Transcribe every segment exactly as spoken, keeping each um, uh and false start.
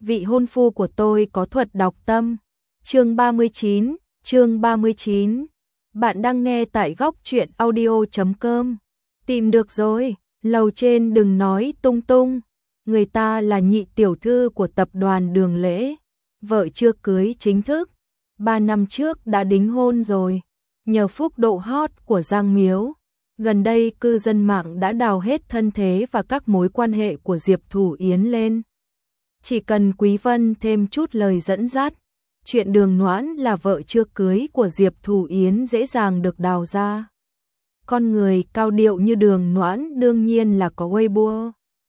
vị hôn phu của tôi có thuật đọc tâm. Chương ba mươi chín, chương ba mươi chín. Bạn đang nghe tại góc truyện audio chấm com. Tìm được rồi, lầu trên đừng nói tung tung. Người ta là nhị tiểu thư của tập đoàn Đường Lễ, vợ chưa cưới chính thức, ba năm trước đã đính hôn rồi. Nhờ phúc độ hot của Giang Miếu, gần đây cư dân mạng đã đào hết thân thế và các mối quan hệ của Diệp Thủ Yến lên. Chỉ cần Quý Vân thêm chút lời dẫn dắt, chuyện Đường Noãn là vợ chưa cưới của Diệp Thủ Yến dễ dàng được đào ra. Con người cao điệu như Đường Noãn đương nhiên là có Weibo.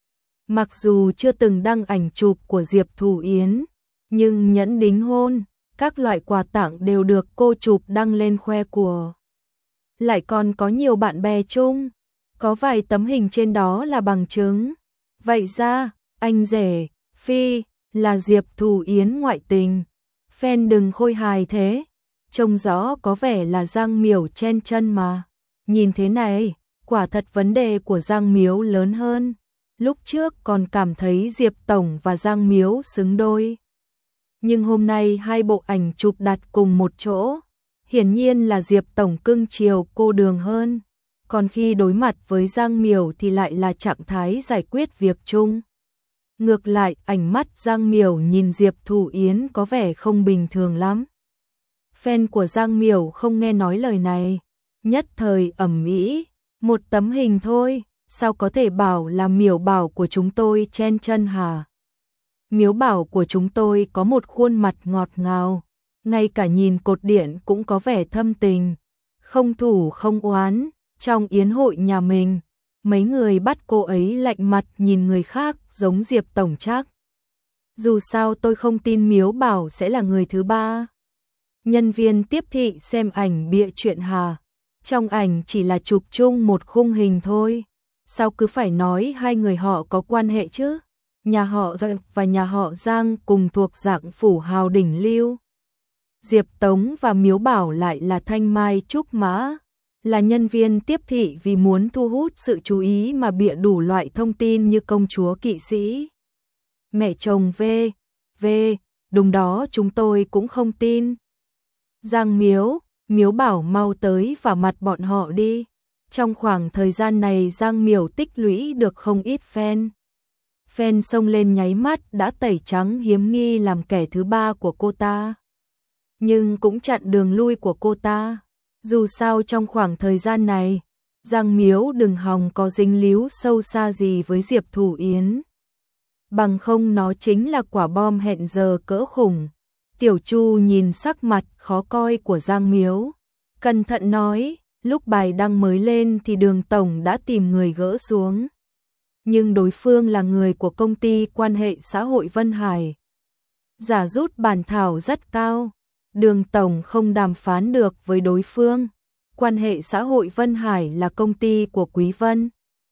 Mặc dù chưa từng đăng ảnh chụp của Diệp Thủ Yến, nhưng nhẫn đính hôn, các loại quà tặng đều được cô chụp đăng lên khoe của. Lại còn có nhiều bạn bè chung, có vài tấm hình trên đó là bằng chứng. Vậy ra, anh rể, Phi, là Diệp Thủ Yến ngoại tình. Fan đừng khôi hài thế, trông rõ có vẻ là Giang Miểu chen chân mà. Nhìn thế này, quả thật vấn đề của Giang Miếu lớn hơn. Lúc trước còn cảm thấy Diệp Tổng và Giang Miếu xứng đôi. Nhưng hôm nay hai bộ ảnh chụp đặt cùng một chỗ, hiển nhiên là Diệp Tổng cưng chiều cô Đường hơn. Còn khi đối mặt với Giang Miểu thì lại là trạng thái giải quyết việc chung. Ngược lại, ánh mắt Giang Miểu nhìn Diệp Thủ Yến có vẻ không bình thường lắm. Fan của Giang Miểu không nghe nói lời này, nhất thời ầm ĩ, một tấm hình thôi, sao có thể bảo là Miểu bảo của chúng tôi chen chân hả? Miếu bảo của chúng tôi có một khuôn mặt ngọt ngào, ngay cả nhìn cột điện cũng có vẻ thâm tình, không thủ không oán. Trong yến hội nhà mình, mấy người bắt cô ấy lạnh mặt nhìn người khác giống Diệp Tổng chắc. Dù sao tôi không tin Miếu bảo sẽ là người thứ ba. Nhân viên tiếp thị xem ảnh bịa chuyện hà, trong ảnh chỉ là chụp chung một khung hình thôi, sao cứ phải nói hai người họ có quan hệ chứ? Nhà họ Doãn và nhà họ Giang cùng thuộc dạng phủ hào đỉnh lưu. Diệp Tống và Miếu Bảo lại là thanh mai trúc mã, là nhân viên tiếp thị vì muốn thu hút sự chú ý mà bịa đủ loại thông tin như công chúa kỵ sĩ, mẹ chồng V, V, đúng đó chúng tôi cũng không tin. Giang Miếu, Miếu Bảo mau tới vào mặt bọn họ đi. Trong khoảng thời gian này Giang Miểu tích lũy được không ít fan. Fan xông lên nháy mắt đã tẩy trắng hiếm nghi làm kẻ thứ ba của cô ta. Nhưng cũng chặn đường lui của cô ta. Dù sao trong khoảng thời gian này, Giang Miếu đừng hòng có dính líu sâu xa gì với Diệp Thủ Yến. Bằng không nó chính là quả bom hẹn giờ cỡ khủng. Tiểu Chu nhìn sắc mặt khó coi của Giang Miếu, cẩn thận nói, lúc bài đăng mới lên thì Đường Tổng đã tìm người gỡ xuống. Nhưng đối phương là người của công ty quan hệ xã hội Vân Hải. Giả rút bản thảo rất cao, Đường Tổng không đàm phán được với đối phương. Quan hệ xã hội Vân Hải là công ty của Quý Vân.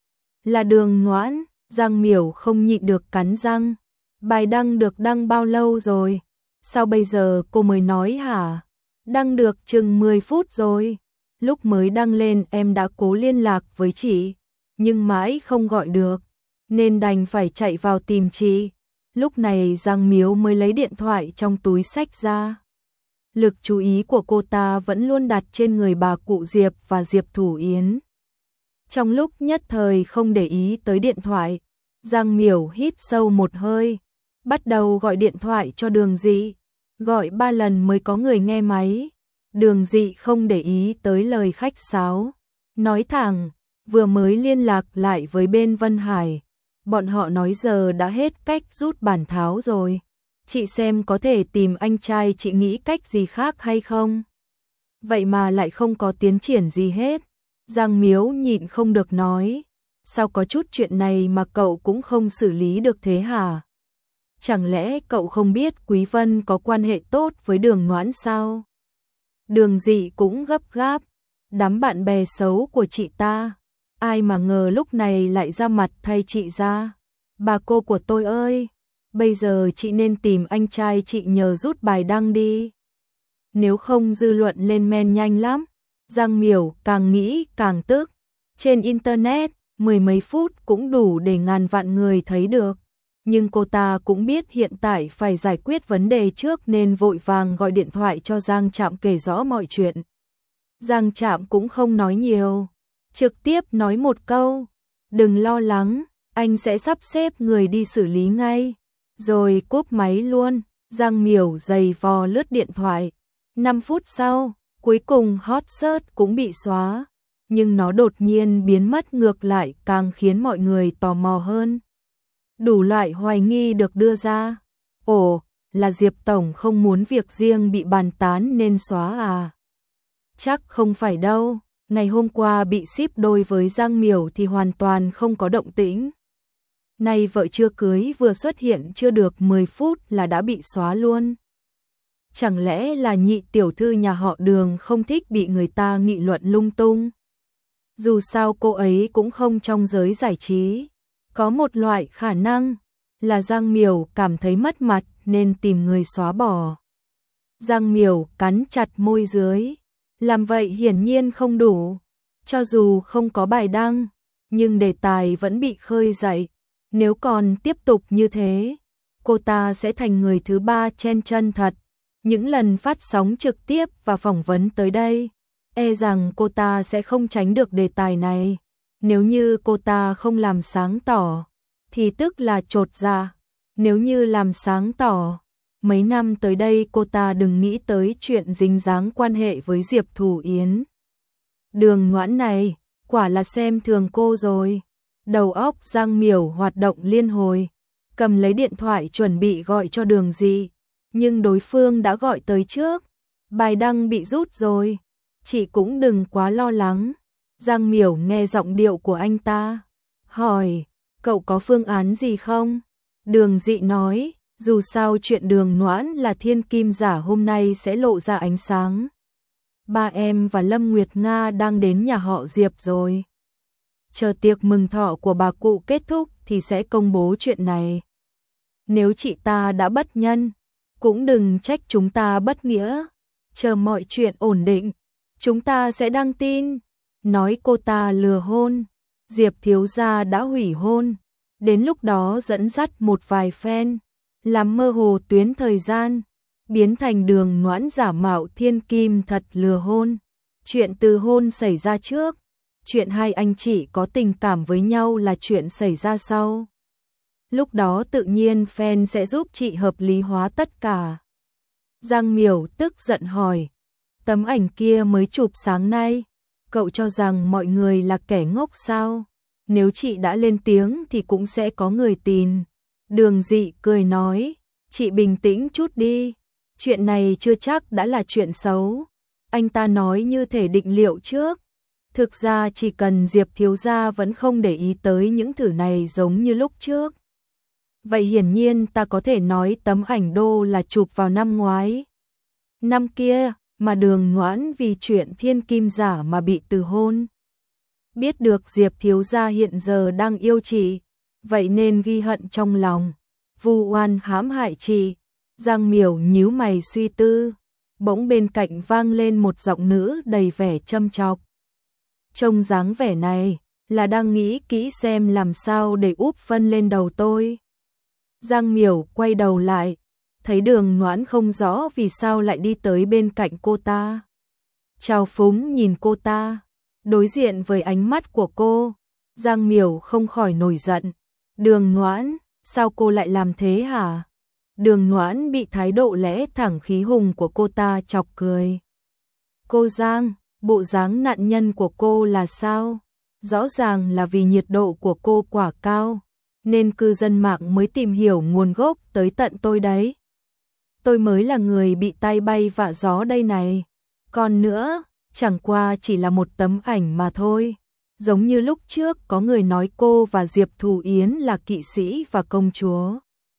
Là Đường Noãn, Giang Miểu không nhịn được cắn răng. Bài đăng được đăng bao lâu rồi? Sao bây giờ cô mới nói hả? Đăng được chừng mười phút rồi. Lúc mới đăng lên em đã cố liên lạc với chị, nhưng mãi không gọi được, nên đành phải chạy vào tìm chị. Lúc này Giang Miếu mới lấy điện thoại trong túi xách ra. Lực chú ý của cô ta vẫn luôn đặt trên người bà cụ Diệp và Diệp Thủ Yến. Trong lúc nhất thời không để ý tới điện thoại, Giang Miểu hít sâu một hơi, bắt đầu gọi điện thoại cho Đường Dị. Gọi ba lần mới có người nghe máy. Đường Dị không để ý tới lời khách sáo, nói thẳng, vừa mới liên lạc lại với bên Vân Hải, bọn họ nói giờ đã hết cách rút bản tháo rồi. Chị xem có thể tìm anh trai chị nghĩ cách gì khác hay không? Vậy mà lại không có tiến triển gì hết. Giang Miếu nhịn không được nói, sao có chút chuyện này mà cậu cũng không xử lý được thế hả? Chẳng lẽ cậu không biết Quý Vân có quan hệ tốt với Đường Noãn sao? Đường Dị cũng gấp gáp, đám bạn bè xấu của chị ta, ai mà ngờ lúc này lại ra mặt thay chị ra. Bà cô của tôi ơi, bây giờ chị nên tìm anh trai chị nhờ rút bài đăng đi. Nếu không dư luận lên men nhanh lắm. Giang Miểu càng nghĩ càng tức. Trên internet, mười mấy phút cũng đủ để ngàn vạn người thấy được. Nhưng cô ta cũng biết hiện tại phải giải quyết vấn đề trước nên vội vàng gọi điện thoại cho Giang Trạm kể rõ mọi chuyện. Giang Trạm cũng không nói nhiều, trực tiếp nói một câu, đừng lo lắng, anh sẽ sắp xếp người đi xử lý ngay, rồi cúp máy luôn. Giang Miểu giày vò lướt điện thoại, năm phút sau, cuối cùng hot search cũng bị xóa, nhưng nó đột nhiên biến mất ngược lại càng khiến mọi người tò mò hơn. Đủ loại hoài nghi được đưa ra. Ồ, là Diệp Tổng không muốn việc riêng bị bàn tán nên xóa à? Chắc không phải đâu, ngày hôm qua bị ship đôi với Giang Miểu thì hoàn toàn không có động tĩnh. Nay vợ chưa cưới vừa xuất hiện chưa được mười phút là đã bị xóa luôn. Chẳng lẽ là nhị tiểu thư nhà họ Đường không thích bị người ta nghị luận lung tung? Dù sao cô ấy cũng không trong giới giải trí. Có một loại khả năng là Giang Miểu cảm thấy mất mặt nên tìm người xóa bỏ. Giang Miểu cắn chặt môi dưới. Làm vậy hiển nhiên không đủ. Cho dù không có bài đăng, nhưng đề tài vẫn bị khơi dậy. Nếu còn tiếp tục như thế, cô ta sẽ thành người thứ ba chen chân thật. Những lần phát sóng trực tiếp và phỏng vấn tới đây, e rằng cô ta sẽ không tránh được đề tài này. Nếu như cô ta không làm sáng tỏ, thì tức là chột dạ. Nếu như làm sáng tỏ, mấy năm tới đây cô ta đừng nghĩ tới chuyện dính dáng quan hệ với Diệp Thủ Yến. Đường Noãn này, quả là xem thường cô rồi. Đầu óc Giang Miểu hoạt động liên hồi, cầm lấy điện thoại chuẩn bị gọi cho Đường Dị, nhưng đối phương đã gọi tới trước. Bài đăng bị rút rồi, chị cũng đừng quá lo lắng. Giang Miểu nghe giọng điệu của anh ta, hỏi, cậu có phương án gì không? Đường Dị nói, dù sao chuyện Đường Noãn là thiên kim giả hôm nay sẽ lộ ra ánh sáng. Ba em và Lâm Nguyệt Nga đang đến nhà họ Diệp rồi. Chờ tiệc mừng thọ của bà cụ kết thúc thì sẽ công bố chuyện này. Nếu chị ta đã bất nhân, cũng đừng trách chúng ta bất nghĩa. Chờ mọi chuyện ổn định, chúng ta sẽ đăng tin. Nói cô ta lừa hôn, Diệp thiếu gia đã hủy hôn. Đến lúc đó dẫn dắt một vài fan, làm mơ hồ tuyến thời gian, biến thành Đường Noãn giả mạo thiên kim thật lừa hôn. Chuyện từ hôn xảy ra trước, chuyện hai anh chị có tình cảm với nhau là chuyện xảy ra sau. Lúc đó tự nhiên fan sẽ giúp chị hợp lý hóa tất cả. Giang Miểu tức giận hỏi, tấm ảnh kia mới chụp sáng nay, cậu cho rằng mọi người là kẻ ngốc sao? Nếu chị đã lên tiếng thì cũng sẽ có người tin. Đường Dị cười nói, chị bình tĩnh chút đi, chuyện này chưa chắc đã là chuyện xấu. Anh ta nói như thể định liệu trước. Thực ra chỉ cần Diệp thiếu gia vẫn không để ý tới những thứ này giống như lúc trước. Vậy hiển nhiên ta có thể nói tấm ảnh đô là chụp vào năm ngoái. Năm kia mà Đường Noãn vì chuyện thiên kim giả mà bị từ hôn. Biết được Diệp thiếu gia hiện giờ đang yêu chị, vậy nên ghi hận trong lòng, vu oan hãm hại chị. Giang Miểu nhíu mày suy tư, bỗng bên cạnh vang lên một giọng nữ đầy vẻ châm chọc. Trông dáng vẻ này là đang nghĩ kỹ xem làm sao để úp phân lên đầu tôi. Giang Miểu quay đầu lại, thấy Đường Noãn không rõ vì sao lại đi tới bên cạnh cô ta. Trào phúng nhìn cô ta, đối diện với ánh mắt của cô, Giang Miểu không khỏi nổi giận. Đường Noãn, sao cô lại làm thế hả? Đường Noãn bị thái độ lẽ thẳng khí hùng của cô ta chọc cười. Cô Giang, bộ dáng nạn nhân của cô là sao? Rõ ràng là vì nhiệt độ của cô quả cao, nên cư dân mạng mới tìm hiểu nguồn gốc tới tận tôi đấy. Tôi mới là người bị tai bay vạ gió đây này. Còn nữa, chẳng qua chỉ là một tấm ảnh mà thôi. Giống như lúc trước có người nói cô và Diệp Thủ Yến là kỵ sĩ và công chúa.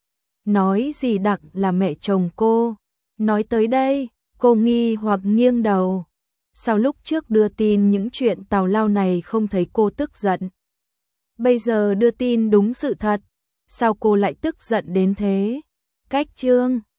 Nói gì Đặng là mẹ chồng cô. Nói tới đây, cô nghi hoặc nghiêng đầu. Sao lúc trước đưa tin những chuyện tào lao này không thấy cô tức giận? Bây giờ đưa tin đúng sự thật, sao cô lại tức giận đến thế? Cách chương